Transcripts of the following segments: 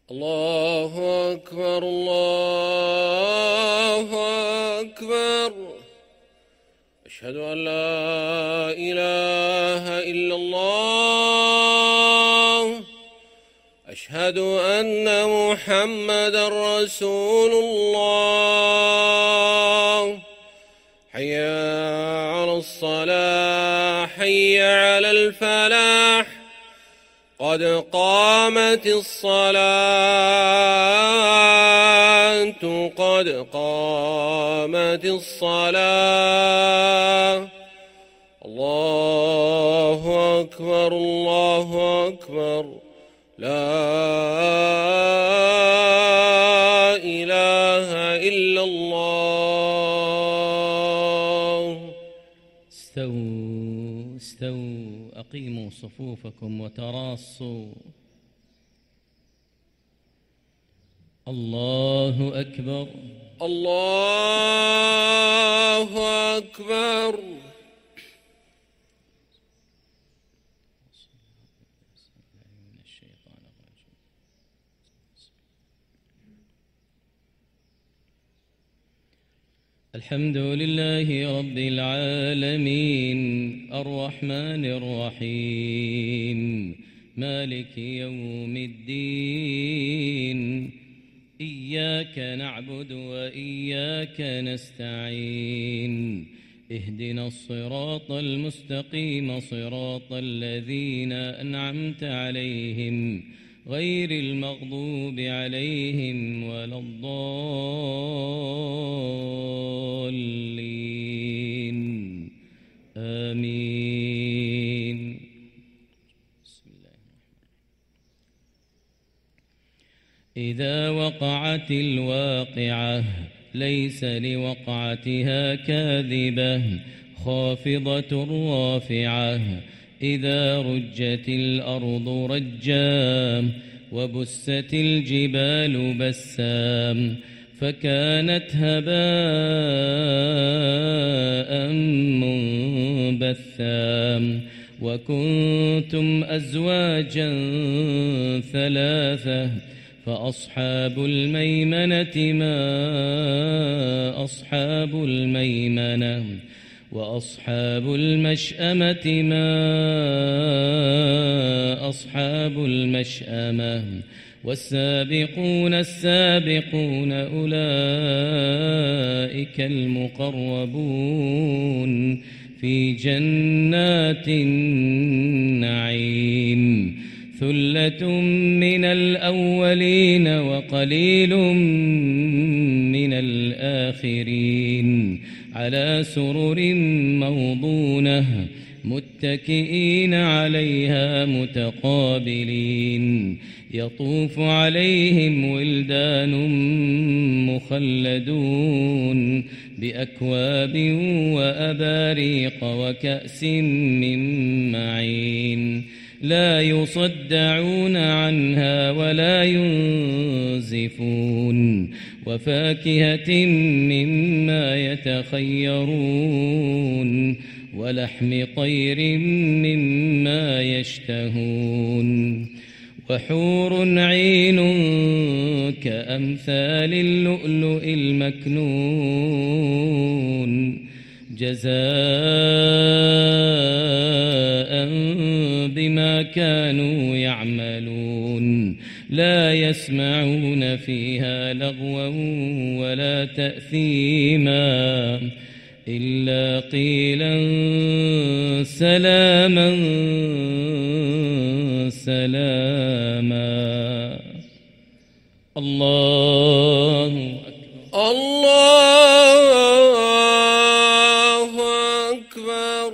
الله أكبر الله أكبر. أشهد أن لا إله إلا الله. أشهد أن محمدًا رسول الله. حي على الصلاة حي على الفلاح. قد قامت الصلاة قد قامت الصلاة. الله أكبر الله أكبر. لا إله إلا الله. استووا استووا، أقيموا صفوفكم وتراصوا. الله أكبر الله أكبر. الحمد لله رب العالمين الرحمن الرحيم مالك يوم الدين. إياك نعبد وإياك نستعين. اهدنا الصراط المستقيم صراط الذين أنعمت عليهم غير المغضوب عليهم ولا الضالين. آمين. بسم الله الرحمن الرحيم. إذا وقعت الواقعة ليس لوقعتها كاذبة خافضة رافعة. إذا رجت الأرض رجا وبست الجبال بسا فكانت هباء منبثا. وكنتم أزواجا ثلاثة فأصحاب الميمنة ما أصحاب الميمنة. وأصحاب المشأمة ما أصحاب المشأمة. والسابقون السابقون أولئك المقربون في جنات النعيم. ثلة من الأولين وقليل من الآخرين على سرر موضونة متكئين عليها متقابلين. يطوف عليهم ولدان مخلدون بأكواب وأباريق وكأس من معين. لا يصدعون عنها ولا ينزفون. وفاكهة مما يتخيرون ولحم طير مما يشتهون. وحور عين كأمثال اللؤلؤ المكنون جزاء بما كانوا يعملون. لا يسمعون فيها لغوا ولا تأثيما إلا قيلا سلاما سلاما. الله أكبر الله أكبر.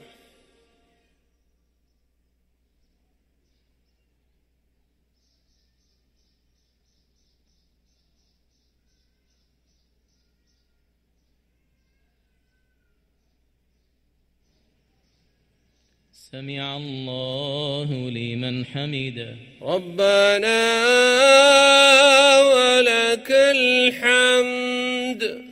سمع الله لمن حمده. ربنا ولك الحمد.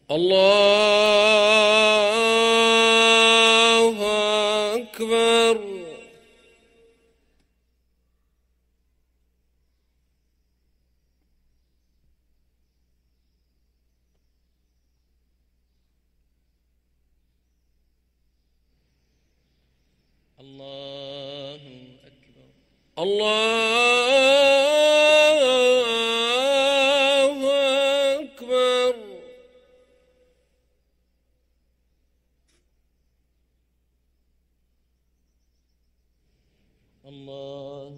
الله أكبر. الله أكبر. الله أكبر. الله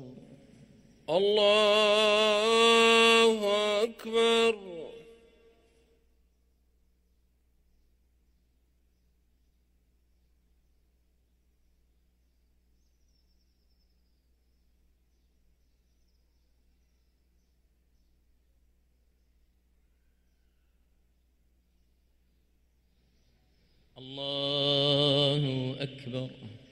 أكبر. الله أكبر.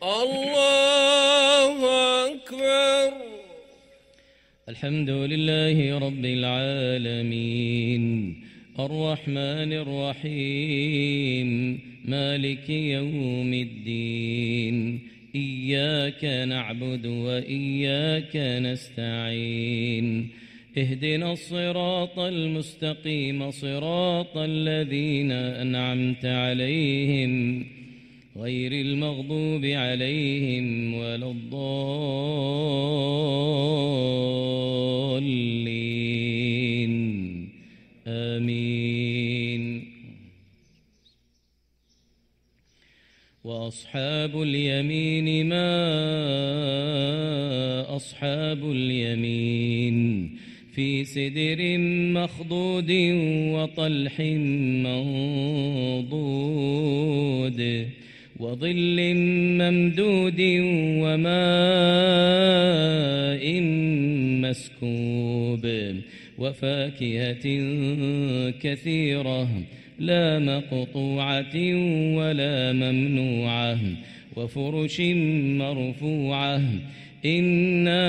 الله أكبر. الحمد لله رب العالمين الرحمن الرحيم مالك يوم الدين إياك نعبد وإياك نستعين اهدنا الصراط المستقيم صراط الذين أنعمت عليهم غير المغضوب عليهم ولا الضالين آمين. وأصحاب اليمين ما أصحاب اليمين في سدر مخضود وطلح منضود وظل ممدود وماء مسكوب وفاكهة كثيرة لا مقطوعة ولا ممنوعة وفرش مرفوعة إنا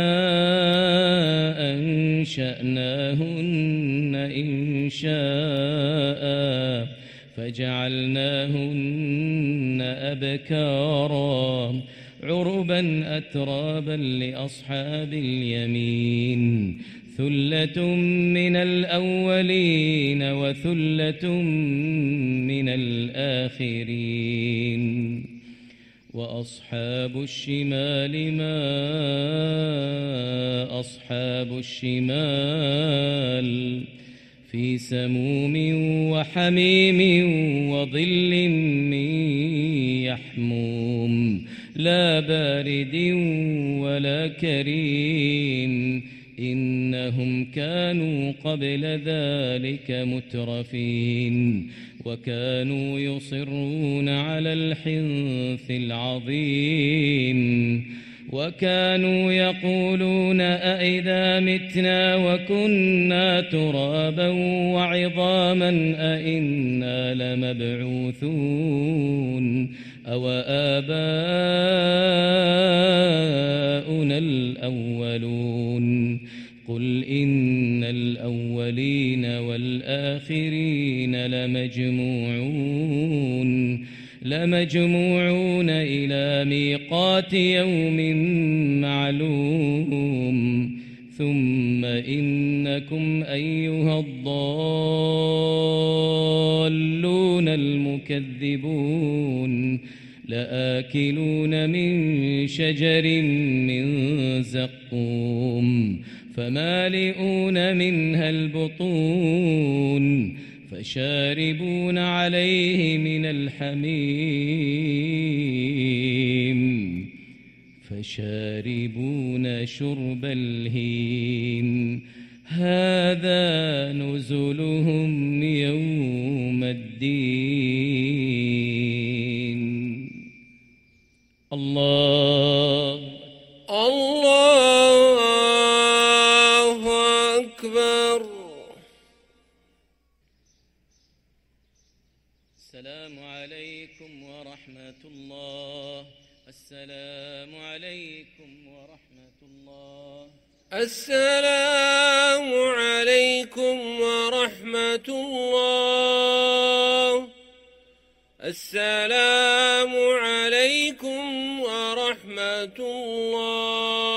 أنشأناهن إنشاء فجعلناهن أبكارا عربا أترابا لأصحاب اليمين ثلة من الأولين وثلة من الآخرين. وأصحاب الشمال ما أصحاب الشمال في سموم وحميم وظل من يحموم لا بارد ولا كريم إنهم كانوا قبل ذلك مترفين وكانوا يصرون على الحنث العظيم وكانوا يقولون أئذا متنا وكنا ترابا وعظاما أئنا لمبعوثون أو آباؤنا الأولون قل إن الأولين والآخرين لمجموعون إلى ميقات يوم معلوم ثم إنكم أيها الضالون المكذبون لآكلون من شجر من زقوم فمالئون منها البطون فشاربون عليه من الحميم فشاربون شرب الهيم هذا نزلهم يوم الدين. الله أكبر. السلام عليكم ورحمة الله. السلام عليكم ورحمة الله. السلام عليكم ورحمة الله. السلام عليكم ورحمة الله.